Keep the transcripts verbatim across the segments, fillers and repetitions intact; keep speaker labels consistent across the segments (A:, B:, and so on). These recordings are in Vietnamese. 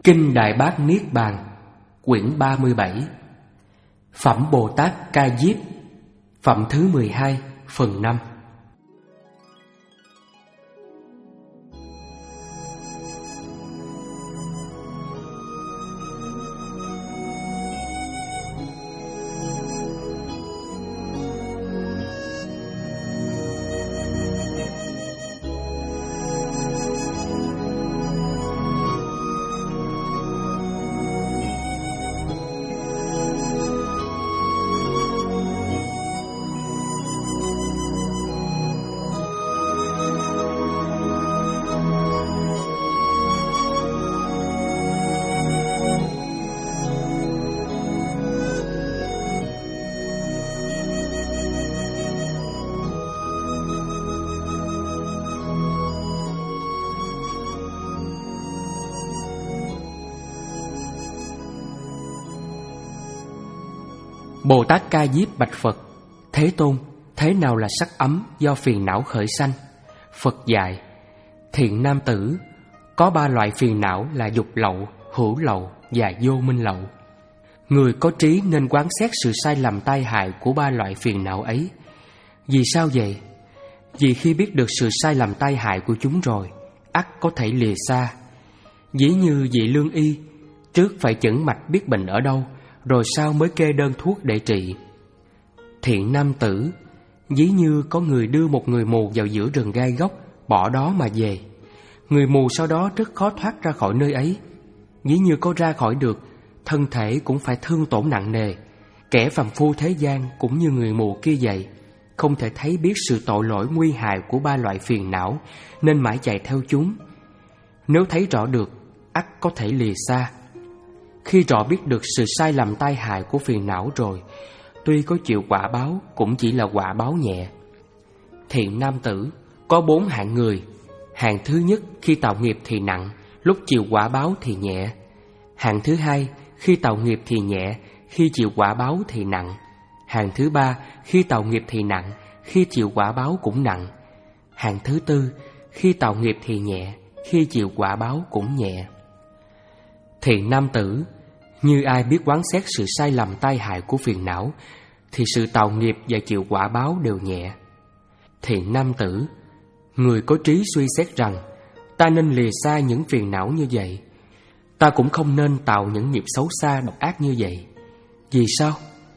A: Kinh Đại Bát Niết Bàn, quyển ba mươi bảy, Phẩm Bồ Tát Ca Diếp, phẩm thứ mười hai, phần năm. Bồ Tát Ca Diếp bạch Phật: Thế Tôn, thế nào là sắc ấm do phiền não khởi sanh? Phật dạy: Thiện nam tử, có ba loại phiền não là dục lậu, hữu lậu và vô minh lậu. Người có trí nên quán xét sự sai lầm tai hại của ba loại phiền não ấy. Vì sao vậy? Vì khi biết được sự sai lầm tai hại của chúng rồi, ắt có thể lìa xa. Dĩ như vị lương y, trước phải chẩn mạch biết bệnh ở đâu, rồi sau mới kê đơn thuốc để trị. Thiện nam tử, ví như có người đưa một người mù vào giữa rừng gai góc, bỏ đó mà về. Người mù sau đó rất khó thoát ra khỏi nơi ấy. Ví như có ra khỏi được, thân thể cũng phải thương tổn nặng nề. Kẻ phàm phu thế gian cũng như người mù kia vậy, không thể thấy biết sự tội lỗi nguy hại của ba loại phiền não, nên mãi chạy theo chúng. Nếu thấy rõ được, ắt có thể lìa xa. Khi rõ biết được sự sai lầm tai hại của phiền não rồi, tuy có chịu quả báo cũng chỉ là quả báo nhẹ. Thiện nam tử, có bốn hạng người. Hạng thứ nhất, khi tạo nghiệp thì nặng, lúc chịu quả báo thì nhẹ. Hạng thứ hai, khi tạo nghiệp thì nhẹ, khi chịu quả báo thì nặng. Hạng thứ ba, khi tạo nghiệp thì nặng, khi chịu quả báo cũng nặng. Hạng thứ tư, khi tạo nghiệp thì nhẹ, khi chịu quả báo cũng nhẹ. Thiện nam tử, như ai biết quán xét sự sai lầm tai hại của phiền não, thì sự tạo nghiệp và chịu quả báo đều nhẹ. Thiện nam tử, người có trí suy xét rằng ta nên lìa xa những phiền não như vậy. Ta cũng không nên tạo những nghiệp xấu xa độc ác như vậy. Vì sao?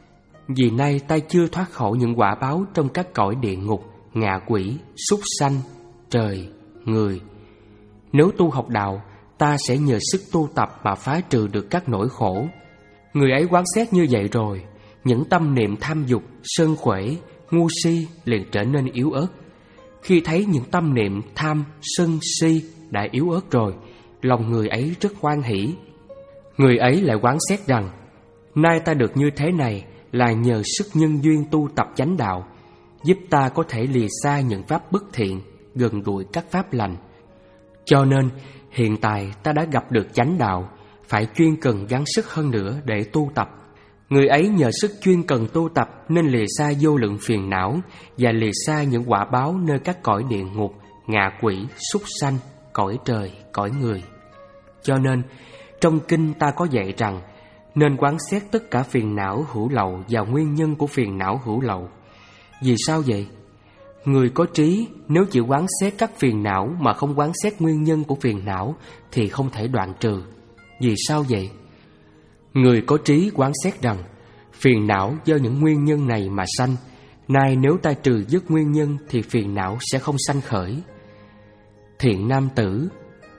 A: Vì nay ta chưa thoát khỏi những quả báo trong các cõi địa ngục, ngạ quỷ, súc sanh, trời, người. Nếu tu học đạo, ta sẽ nhờ sức tu tập mà phá trừ được các nỗi khổ. Người ấy quán xét như vậy rồi, những tâm niệm tham dục, sơn khuể, ngu si liền trở nên yếu ớt. Khi thấy những tâm niệm tham, sân, si đã yếu ớt rồi, lòng người ấy rất hoan hỷ. Người ấy lại quán xét rằng nay ta được như thế này là nhờ sức nhân duyên tu tập chánh đạo, giúp ta có thể lìa xa những pháp bất thiện, gần gũi các pháp lành. Cho nên hiện tại ta đã gặp được chánh đạo, phải chuyên cần gắng sức hơn nữa để tu tập. Người ấy nhờ sức chuyên cần tu tập nên lìa xa vô lượng phiền não và lìa xa những quả báo nơi các cõi địa ngục, ngạ quỷ, súc sanh, cõi trời, cõi người. Cho nên trong kinh ta có dạy rằng nên quán xét tất cả phiền não hữu lậu và nguyên nhân của phiền não hữu lậu. Vì sao vậy? Người có trí nếu chỉ quán xét các phiền não mà không quán xét nguyên nhân của phiền não thì không thể đoạn trừ. Vì sao vậy? Người có trí quán xét rằng phiền não do những nguyên nhân này mà sanh. Nay nếu ta trừ dứt nguyên nhân thì phiền não sẽ không sanh khởi. Thiện nam tử,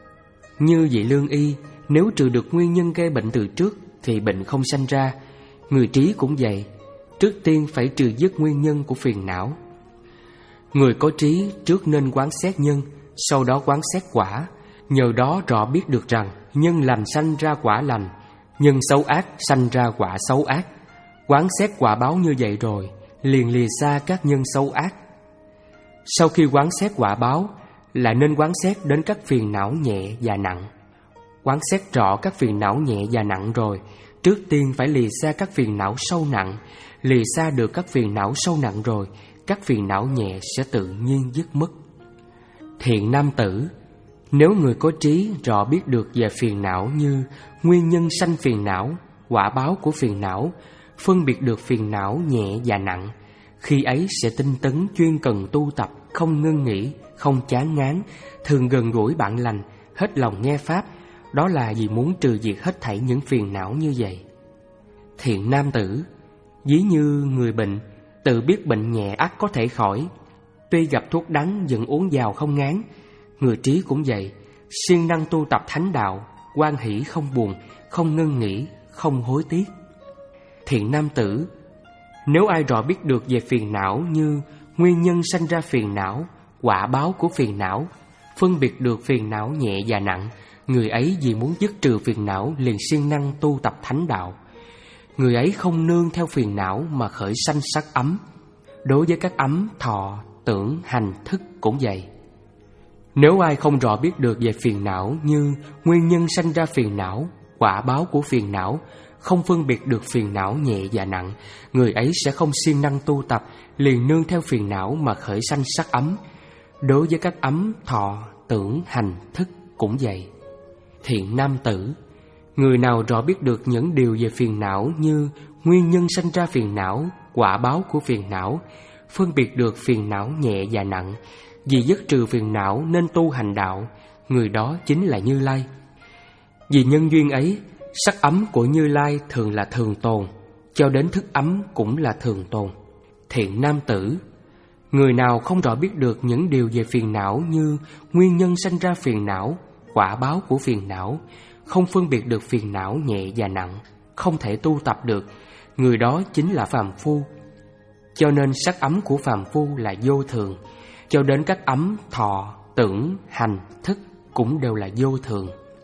A: như vị lương y, nếu trừ được nguyên nhân gây bệnh từ trước thì bệnh không sanh ra. Người trí cũng vậy, trước tiên phải trừ dứt nguyên nhân của phiền não. Người có trí trước nên quán xét nhân, sau đó quán xét quả. Nhờ đó rõ biết được rằng nhân lành sanh ra quả lành, nhân xấu ác sanh ra quả xấu ác. Quán xét quả báo như vậy rồi, liền lìa xa các nhân xấu ác. Sau khi quán xét quả báo, lại nên quán xét đến các phiền não nhẹ và nặng. Quán xét rõ các phiền não nhẹ và nặng rồi, trước tiên phải lìa xa các phiền não sâu nặng. Lìa xa được các phiền não sâu nặng rồi, các phiền não nhẹ sẽ tự nhiên dứt mất. Thiện nam tử, Nếu người có trí rõ biết được về phiền não như nguyên nhân sanh phiền não, quả báo của phiền não, phân biệt được phiền não nhẹ và nặng, khi ấy sẽ tinh tấn chuyên cần tu tập, không ngưng nghỉ, không chán ngán, thường gần gũi bạn lành, hết lòng nghe pháp. Đó là vì muốn trừ diệt hết thảy những phiền não như vậy. Thiện nam tử, ví như người bệnh, tự biết bệnh nhẹ ắt có thể khỏi, tuy gặp thuốc đắng vẫn uống vào không ngán. Người trí cũng vậy, siêng năng tu tập thánh đạo, hoan hỷ không buồn, không ngưng nghỉ, không hối tiếc. Thiện nam tử, nếu ai rõ biết được về phiền não như nguyên nhân sanh ra phiền não, quả báo của phiền não, phân biệt được phiền não nhẹ và nặng, người ấy vì muốn dứt trừ phiền não liền siêng năng tu tập thánh đạo. Người ấy không nương theo phiền não mà khởi sanh sắc ấm. Đối với các ấm thọ, tưởng, hành, thức cũng vậy. Nếu ai không rõ biết được về phiền não như nguyên nhân sanh ra phiền não, quả báo của phiền não, không phân biệt được phiền não nhẹ và nặng, người ấy sẽ không siêng năng tu tập, liền nương theo phiền não mà khởi sanh sắc ấm. Đối với các ấm thọ, tưởng, hành, thức cũng vậy. Thiện nam tử, người nào rõ biết được những điều về phiền não như nguyên nhân sanh ra phiền não, quả báo của phiền não, phân biệt được phiền não nhẹ và nặng, vì dứt trừ phiền não nên tu hành đạo, người đó chính là Như Lai. Vì nhân duyên ấy, sắc ấm của Như Lai thường là thường tồn, cho đến thức ấm cũng là thường tồn. Thiện nam tử, người nào không rõ biết được những điều về phiền não như nguyên nhân sanh ra phiền não, quả báo của phiền não, không phân biệt được phiền não nhẹ và nặng, không thể tu tập được, người đó chính là phàm phu. Cho nên sắc ấm của phàm phu là vô thường, cho đến các ấm thọ, tưởng, hành, thức cũng đều là vô thường.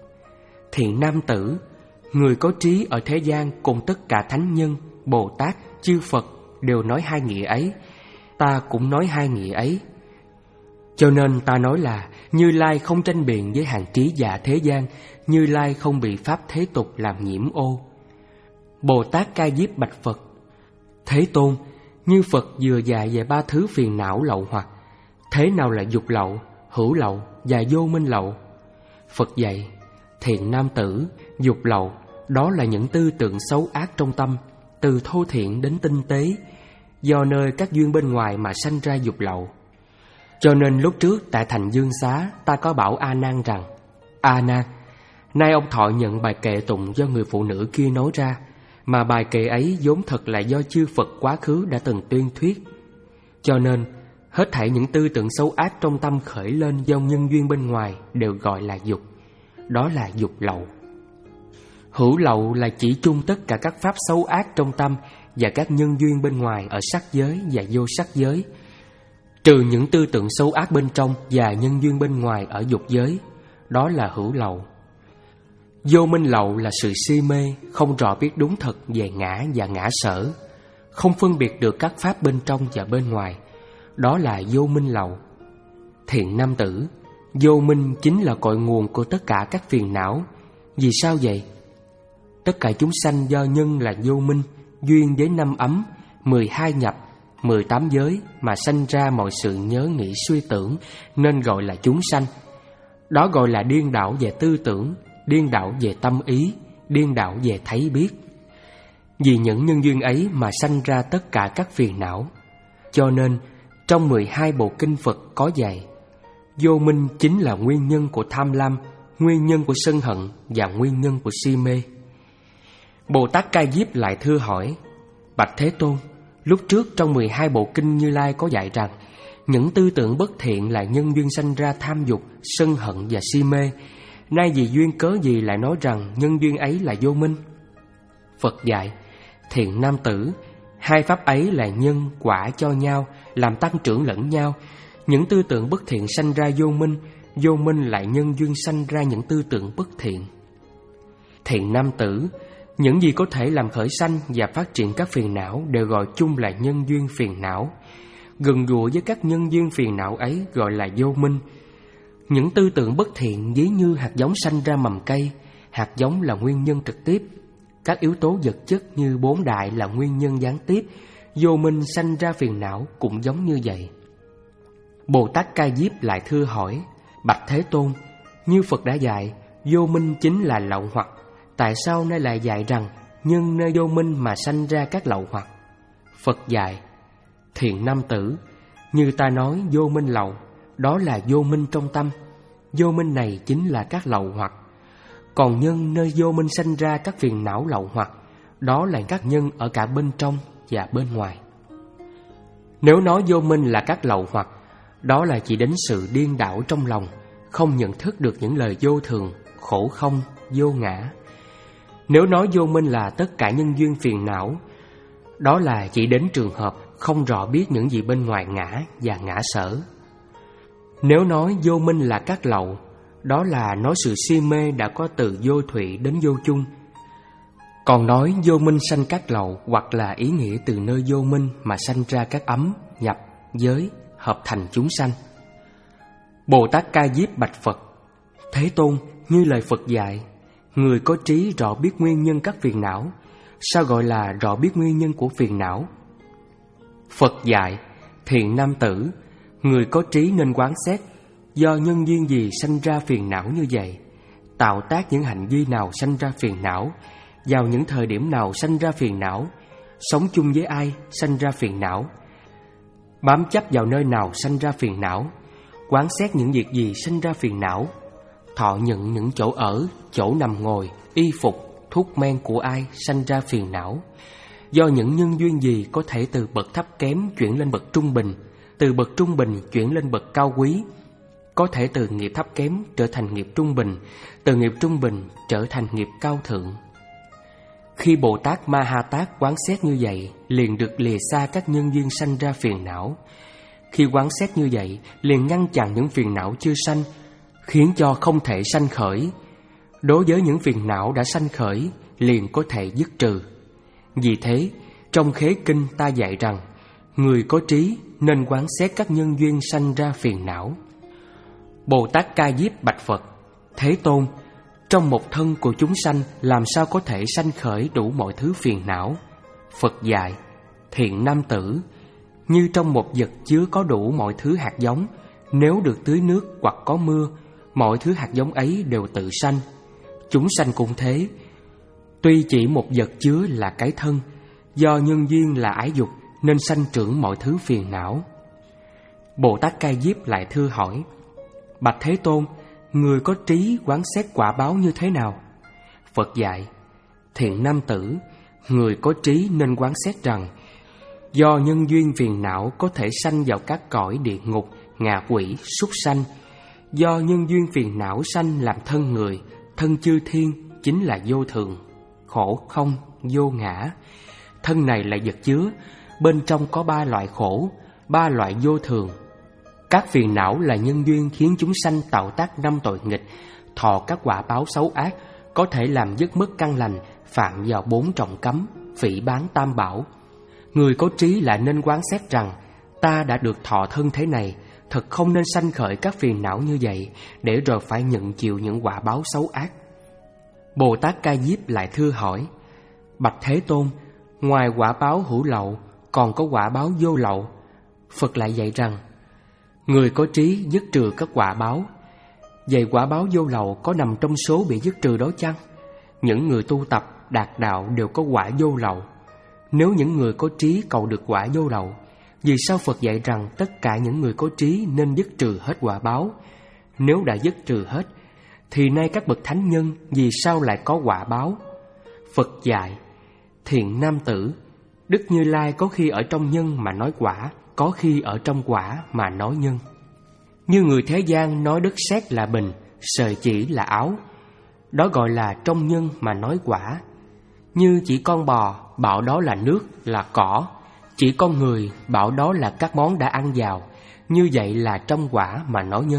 A: Thiện nam tử, người có trí ở thế gian cùng tất cả thánh nhân, Bồ Tát, chư Phật đều nói hai nghĩa ấy, ta cũng nói hai nghĩa ấy. Cho nên ta nói là Như Lai không tranh biện với hàng trí giả thế gian, Như Lai không bị pháp thế tục làm nhiễm ô. Bồ Tát Ca Diếp bạch Phật: Thế Tôn, như Phật vừa dạy về ba thứ phiền não lậu hoặc, thế nào là dục lậu, hữu lậu và vô minh lậu? Phật dạy: Thiện nam tử, dục lậu đó là những tư tưởng xấu ác trong tâm, từ thô thiện đến tinh tế, do nơi các duyên bên ngoài mà sanh ra dục lậu. Cho nên lúc trước tại thành Dương Xá, ta có bảo A Nan rằng: A Nan, nay ông thọ nhận bài kệ tụng do người phụ nữ kia nói ra, mà bài kệ ấy vốn thật là do chư Phật quá khứ đã từng tuyên thuyết. Cho nên hết thảy những tư tưởng xấu ác trong tâm khởi lên do nhân duyên bên ngoài đều gọi là dục, đó là dục lậu. Hữu lậu là chỉ chung tất cả các pháp xấu ác trong tâm và các nhân duyên bên ngoài ở sắc giới và vô sắc giới, trừ những tư tưởng xấu ác bên trong và nhân duyên bên ngoài ở dục giới, đó là hữu lậu. Vô minh lậu là sự si mê, không rõ biết đúng thật về ngã và ngã sở, không phân biệt được các pháp bên trong và bên ngoài, đó là vô minh lậu. Thiện nam tử, vô minh chính là cội nguồn của tất cả các phiền não. Vì sao vậy? Tất cả chúng sanh do nhân là vô minh, duyên với năm ấm, mười hai nhập, mười tám giới mà sanh ra mọi sự nhớ nghĩ suy tưởng, nên gọi là chúng sanh. Đó gọi là điên đảo về tư tưởng, điên đảo về tâm ý, điên đảo về thấy biết. Vì những nhân duyên ấy mà sanh ra tất cả các phiền não. Cho nên trong mười hai bộ kinh Phật có dạy: vô minh chính là nguyên nhân của tham lam, nguyên nhân của sân hận và nguyên nhân của si mê. Bồ Tát Ca Diếp lại thưa hỏi: Bạch Thế Tôn, lúc trước trong mười hai bộ kinh Như Lai có dạy rằng những tư tưởng bất thiện là nhân duyên sanh ra tham dục, sân hận và si mê. Nay vì duyên cớ gì lại nói rằng nhân duyên ấy là vô minh? Phật dạy: Thiện nam tử, hai pháp ấy là nhân quả cho nhau, làm tăng trưởng lẫn nhau. Những tư tưởng bất thiện sanh ra vô minh, vô minh lại nhân duyên sanh ra những tư tưởng bất thiện. Thiện nam tử, những gì có thể làm khởi sanh và phát triển các phiền não đều gọi chung là nhân duyên phiền não. Gần gũi với các nhân duyên phiền não ấy gọi là vô minh. Những tư tưởng bất thiện ví như hạt giống sanh ra mầm cây, hạt giống là nguyên nhân trực tiếp. Các yếu tố vật chất như bốn đại là nguyên nhân gián tiếp. Vô minh sanh ra phiền não cũng giống như vậy. Bồ Tát Ca Diếp lại thưa hỏi: Bạch Thế Tôn, Như Phật đã dạy, vô minh chính là lậu hoặc. Tại sao nay lại dạy rằng nhân nơi vô minh mà sanh ra các lậu hoặc? Phật dạy: thiện nam tử, như ta nói vô minh lậu, đó là vô minh trong tâm. Vô minh này chính là các lậu hoặc. Còn nhân nơi vô minh sanh ra các phiền não lậu hoặc, đó là các nhân ở cả bên trong và bên ngoài. Nếu nói vô minh là các lậu hoặc, đó là chỉ đến sự điên đảo trong lòng, không nhận thức được những lời vô thường, khổ không, vô ngã. Nếu nói vô minh là tất cả nhân duyên phiền não, đó là chỉ đến trường hợp không rõ biết những gì bên ngoài ngã và ngã sở. Nếu nói vô minh là các lậu, đó là nói sự si mê đã có từ vô thủy đến vô chung. Còn nói vô minh sanh các lậu, hoặc là ý nghĩa từ nơi vô minh mà sanh ra các ấm, nhập, giới, hợp thành chúng sanh. Bồ Tát Ca Diếp bạch Phật: Thế Tôn, như lời Phật dạy, người có trí rõ biết nguyên nhân các phiền não. Sao gọi là rõ biết nguyên nhân của phiền não? Phật dạy: thiện nam tử, người có trí nên quán xét, do nhân duyên gì sanh ra phiền não như vậy, tạo tác những hành vi nào sanh ra phiền não, vào những thời điểm nào sanh ra phiền não, sống chung với ai sanh ra phiền não, bám chấp vào nơi nào sanh ra phiền não, quán xét những việc gì sanh ra phiền não, thọ nhận những chỗ ở, chỗ nằm ngồi, y phục, thuốc men của ai sanh ra phiền não, do những nhân duyên gì có thể từ bậc thấp kém chuyển lên bậc trung bình, từ bậc trung bình chuyển lên bậc cao quý, có thể từ nghiệp thấp kém trở thành nghiệp trung bình, từ nghiệp trung bình trở thành nghiệp cao thượng. Khi Bồ Tát Ma Ha Tát quán xét như vậy, liền được lìa xa các nhân duyên sanh ra phiền não. Khi quán xét như vậy, liền ngăn chặn những phiền não chưa sanh, khiến cho không thể sanh khởi. Đối với những phiền não đã sanh khởi, liền có thể dứt trừ. Vì thế, trong Khế Kinh ta dạy rằng, người có trí nên quán xét các nhân duyên sanh ra phiền não. Bồ Tát Ca Diếp bạch Phật: Thế Tôn, trong một thân của chúng sanh làm sao có thể sanh khởi đủ mọi thứ phiền não? Phật dạy: thiện nam tử, như trong một vật chứa có đủ mọi thứ hạt giống, nếu được tưới nước hoặc có mưa, mọi thứ hạt giống ấy đều tự sanh. Chúng sanh cũng thế. Tuy chỉ một vật chứa là cái thân, do nhân duyên là ái dục nên sanh trưởng mọi thứ phiền não. Bồ Tát Ca Diếp lại thưa hỏi: Bạch Thế Tôn, người có trí quán xét quả báo như thế nào? Phật dạy: thiện nam tử, người có trí nên quán xét rằng, do nhân duyên phiền não có thể sanh vào các cõi địa ngục, ngạ quỷ, súc sanh. Do nhân duyên phiền não sanh làm thân người, thân chư thiên chính là vô thường, khổ không, vô ngã. Thân này là vật chứa, bên trong có ba loại khổ, ba loại vô thường. Các phiền não là nhân duyên khiến chúng sanh tạo tác năm tội nghịch, thọ các quả báo xấu ác, có thể làm dứt mất căn lành, phạm vào bốn trọng cấm, phỉ báng tam bảo. Người có trí lại nên quán xét rằng, ta đã được thọ thân thế này, thật không nên sanh khởi các phiền não như vậy, để rồi phải nhận chịu những quả báo xấu ác. Bồ Tát Ca Diếp lại thưa hỏi: Bạch Thế Tôn, ngoài quả báo hữu lậu, còn có quả báo vô lậu. Phật lại dạy rằng, người có trí dứt trừ các quả báo. Vậy quả báo vô lậu có nằm trong số bị dứt trừ đó chăng? Những người tu tập đạt đạo đều có quả vô lậu. Nếu những người có trí cầu được quả vô lậu, vì sao Phật dạy rằng tất cả những người có trí nên dứt trừ hết quả báo? Nếu đã dứt trừ hết, thì nay các bậc thánh nhân vì sao lại có quả báo? Phật dạy: thiện nam tử, Đức Như Lai có khi ở trong nhân mà nói quả, có khi ở trong quả mà nói nhân. Như người thế gian nói đất sét là bình, sợi chỉ là áo, đó gọi là trong nhân mà nói quả. Như chỉ con bò, bảo đó là nước, là cỏ. Chỉ con người, bảo đó là các món đã ăn vào. Như vậy là trong quả mà nói nhân.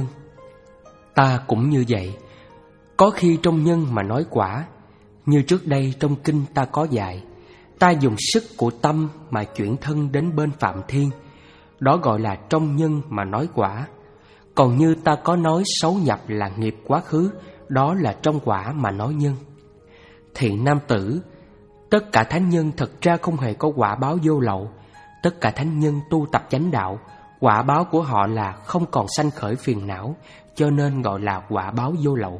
A: Ta cũng như vậy, có khi trong nhân mà nói quả. Như trước đây trong kinh ta có dạy, ta dùng sức của tâm mà chuyển thân đến bên Phạm Thiên, đó gọi là trong nhân mà nói quả. Còn như ta có nói xấu nhập là nghiệp quá khứ, đó là trong quả mà nói nhân. Thiện nam tử, tất cả thánh nhân thật ra không hề có quả báo vô lậu. Tất cả thánh nhân tu tập chánh đạo, Quả báo của họ là không còn sanh khởi phiền não, cho nên gọi là quả báo vô lậu.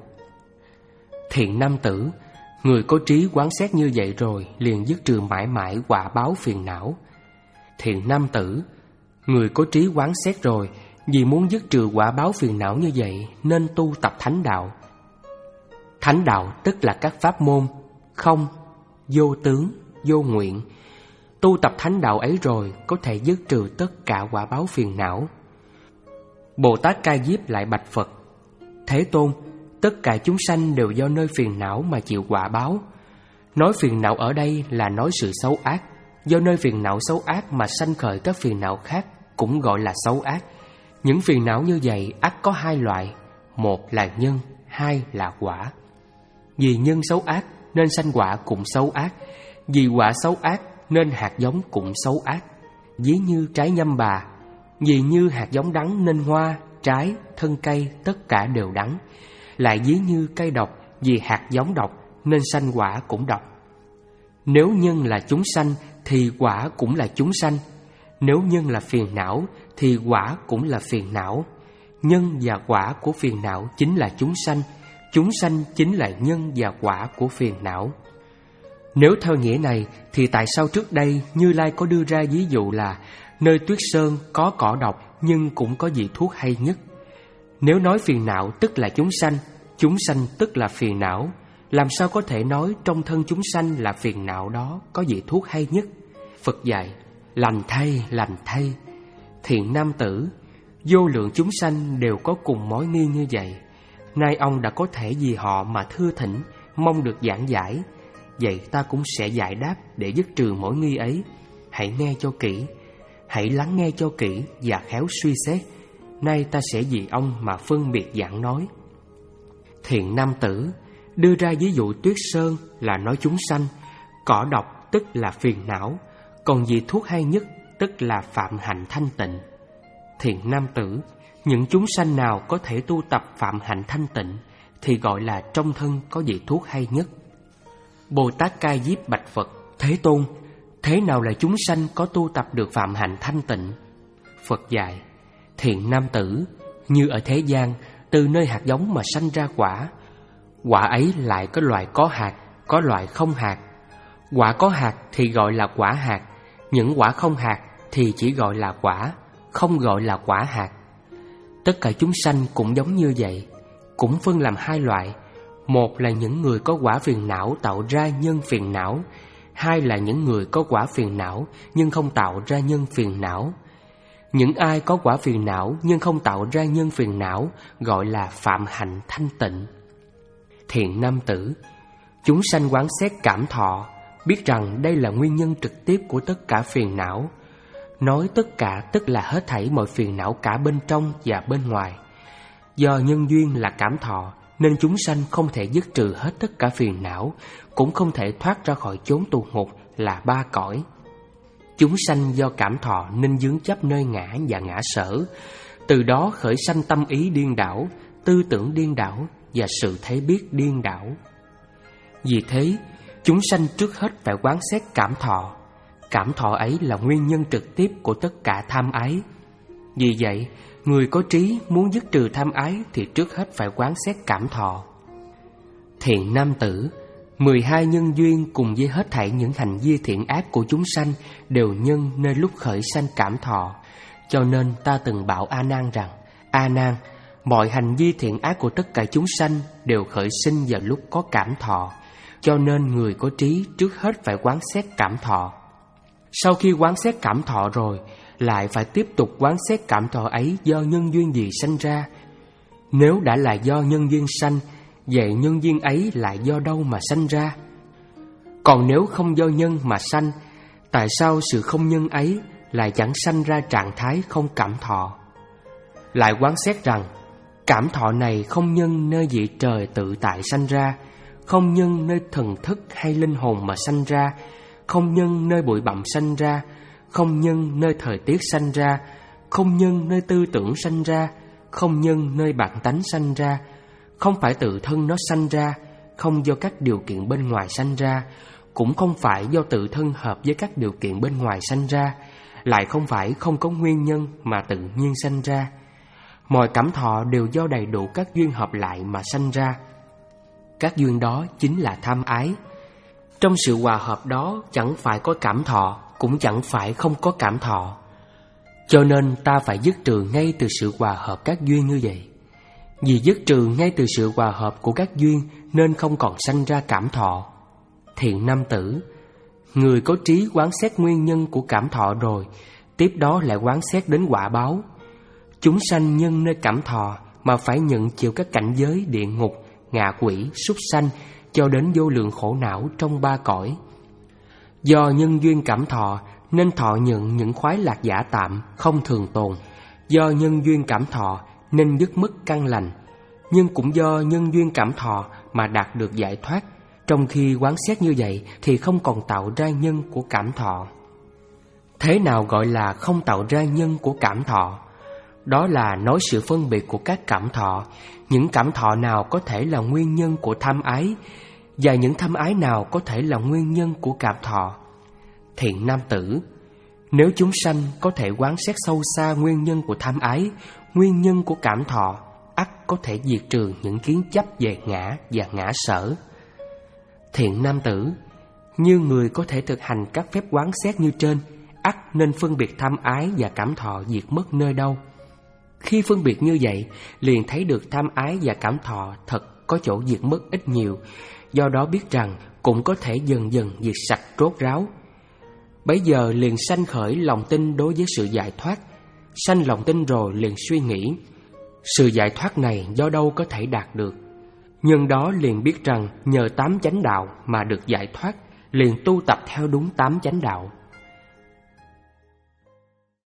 A: Thiện nam tử, người có trí quán xét như vậy rồi liền dứt trừ mãi mãi quả báo phiền não. Thiện nam tử, người có trí quán xét rồi, vì muốn dứt trừ quả báo phiền não như vậy nên tu tập thánh đạo. Thánh đạo tức là các pháp môn không, vô tướng, vô nguyện. Tu tập thánh đạo ấy rồi có thể dứt trừ tất cả quả báo phiền não. Bồ Tát Ca Diếp lại bạch Phật: Thế Tôn, tất cả chúng sanh đều do nơi phiền não mà chịu quả báo. Nói phiền não ở đây là nói sự xấu ác. Do nơi phiền não xấu ác mà sanh khởi các phiền não khác cũng gọi là xấu ác. Những phiền não như vậy ắt có hai loại: một là nhân, hai là quả. Vì nhân xấu ác nên sanh quả cũng xấu ác. Vì quả xấu ác nên hạt giống cũng xấu ác. Ví như trái nhâm bà, vì như hạt giống đắng nên hoa, trái, thân cây tất cả đều đắng. Lại ví như cây độc, vì hạt giống độc nên sanh quả cũng độc. Nếu nhân là chúng sanh thì quả cũng là chúng sanh. Nếu nhân là phiền não thì quả cũng là phiền não. Nhân và quả của phiền não chính là chúng sanh. Chúng sanh chính là nhân và quả của phiền não. Nếu theo nghĩa này thì tại sao trước đây Như Lai có đưa ra ví dụ là nơi tuyết sơn có cỏ độc nhưng cũng có vị thuốc hay nhất? Nếu nói phiền não tức là chúng sanh, chúng sanh tức là phiền não, làm sao có thể nói trong thân chúng sanh là phiền não đó có vị thuốc hay nhất? Phật dạy: Lành thay, lành thay. Thiện nam tử, vô lượng chúng sanh đều có cùng mối nghi như vậy. Nay ông đã có thể vì họ mà thưa thỉnh, mong được giảng giải. Vậy ta cũng sẽ giải đáp để dứt trừ mối nghi ấy. Hãy nghe cho kỹ, hãy lắng nghe cho kỹ và khéo suy xét. Nay ta sẽ vì ông mà phân biệt giảng nói. Thiện nam tử, đưa ra ví dụ tuyết sơn là nói chúng sanh, cỏ độc tức là phiền não, còn vị thuốc hay nhất tức là phạm hạnh thanh tịnh. Thiện nam tử, những chúng sanh nào có thể tu tập phạm hạnh thanh tịnh thì gọi là trong thân có vị thuốc hay nhất. Bồ Tát Ca Diếp bạch Phật: Thế Tôn, thế nào là chúng sanh có tu tập được phạm hạnh thanh tịnh? Phật dạy: Thiện nam tử, như ở thế gian, từ nơi hạt giống mà sanh ra quả. Quả ấy lại có loại có hạt, có loại không hạt. Quả có hạt thì gọi là quả hạt, những quả không hạt thì chỉ gọi là quả, không gọi là quả hạt. Tất cả chúng sanh cũng giống như vậy, cũng phân làm hai loại. Một là những người có quả phiền não tạo ra nhân phiền não. Hai là những người có quả phiền não nhưng không tạo ra nhân phiền não. Những ai có quả phiền não nhưng không tạo ra nhân phiền não gọi là phạm hạnh thanh tịnh. Thiện nam tử, chúng sanh quán xét cảm thọ, biết rằng đây là nguyên nhân trực tiếp của tất cả phiền não. Nói tất cả tức là hết thảy mọi phiền não cả bên trong và bên ngoài. Do nhân duyên là cảm thọ nên chúng sanh không thể dứt trừ hết tất cả phiền não, cũng không thể thoát ra khỏi chốn tù ngục là ba cõi. Chúng sanh do cảm thọ nên vướng chấp nơi ngã và ngã sở, từ đó khởi sanh tâm ý điên đảo, tư tưởng điên đảo và sự thấy biết điên đảo. Vì thế, chúng sanh trước hết phải quán xét cảm thọ. Cảm thọ ấy là nguyên nhân trực tiếp của tất cả tham ái. Vì vậy, người có trí muốn dứt trừ tham ái thì trước hết phải quán xét cảm thọ. Thiện nam tử, mười hai nhân duyên cùng với hết thảy những hành vi thiện ác của chúng sanh đều nhân nơi lúc khởi sanh cảm thọ. Cho nên ta từng bảo A Nan rằng: A Nan, mọi hành vi thiện ác của tất cả chúng sanh đều khởi sinh vào lúc có cảm thọ. Cho nên người có trí trước hết phải quán xét cảm thọ. Sau khi quán xét cảm thọ rồi, lại phải tiếp tục quán xét cảm thọ ấy do nhân duyên gì sanh ra. Nếu đã là do nhân duyên sanh, vậy nhân duyên ấy lại do đâu mà sanh ra? Còn nếu không do nhân mà sanh, tại sao sự không nhân ấy lại chẳng sanh ra trạng thái không cảm thọ? Lại quán xét rằng cảm thọ này không nhân nơi vị trời tự tại sanh ra, không nhân nơi thần thức hay linh hồn mà sanh ra, không nhân nơi bụi bặm sanh ra, không nhân nơi thời tiết sanh ra, không nhân nơi tư tưởng sanh ra, không nhân nơi bản tánh sanh ra, không phải tự thân nó sanh ra, không do các điều kiện bên ngoài sanh ra, cũng không phải do tự thân hợp với các điều kiện bên ngoài sanh ra, lại không phải không có nguyên nhân mà tự nhiên sanh ra. Mọi cảm thọ đều do đầy đủ các duyên hợp lại mà sanh ra. Các duyên đó chính là tham ái. Trong sự hòa hợp đó chẳng phải có cảm thọ, cũng chẳng phải không có cảm thọ. Cho nên ta phải dứt trừ ngay từ sự hòa hợp các duyên như vậy. Vì dứt trừ ngay từ sự hòa hợp của các duyên nên không còn sanh ra cảm thọ. Thiện nam tử, người có trí quán xét nguyên nhân của cảm thọ rồi, tiếp đó lại quán xét đến quả báo. Chúng sanh nhân nơi cảm thọ mà phải nhận chịu các cảnh giới địa ngục, ngạ quỷ, súc sanh, cho đến vô lượng khổ não trong ba cõi. Do nhân duyên cảm thọ nên thọ nhận những khoái lạc giả tạm, không thường tồn. Do nhân duyên cảm thọ nên dứt mất căn lành. Nhưng cũng do nhân duyên cảm thọ mà đạt được giải thoát. Trong khi quán xét như vậy thì không còn tạo ra nhân của cảm thọ. Thế nào gọi là không tạo ra nhân của cảm thọ? Đó là nói sự phân biệt của các cảm thọ. Những cảm thọ nào có thể là nguyên nhân của tham ái, và những tham ái nào có thể là nguyên nhân của cảm thọ. Thiện nam tử, nếu chúng sanh có thể quán xét sâu xa nguyên nhân của tham ái, nguyên nhân của cảm thọ, ắt có thể diệt trừ những kiến chấp về ngã và ngã sở. Thiện nam tử, như người có thể thực hành các phép quán xét như trên, ắt nên phân biệt tham ái và cảm thọ diệt mất nơi đâu. Khi phân biệt như vậy, liền thấy được tham ái và cảm thọ thật có chỗ diệt mất ít nhiều, do đó biết rằng cũng có thể dần dần diệt sạch rốt ráo. Bấy giờ liền sanh khởi lòng tin đối với sự giải thoát. Sanh lòng tin rồi liền suy nghĩ, sự giải thoát này do đâu có thể đạt được. Nhân đó liền biết rằng nhờ tám chánh đạo mà được giải thoát, liền tu tập theo đúng tám chánh đạo.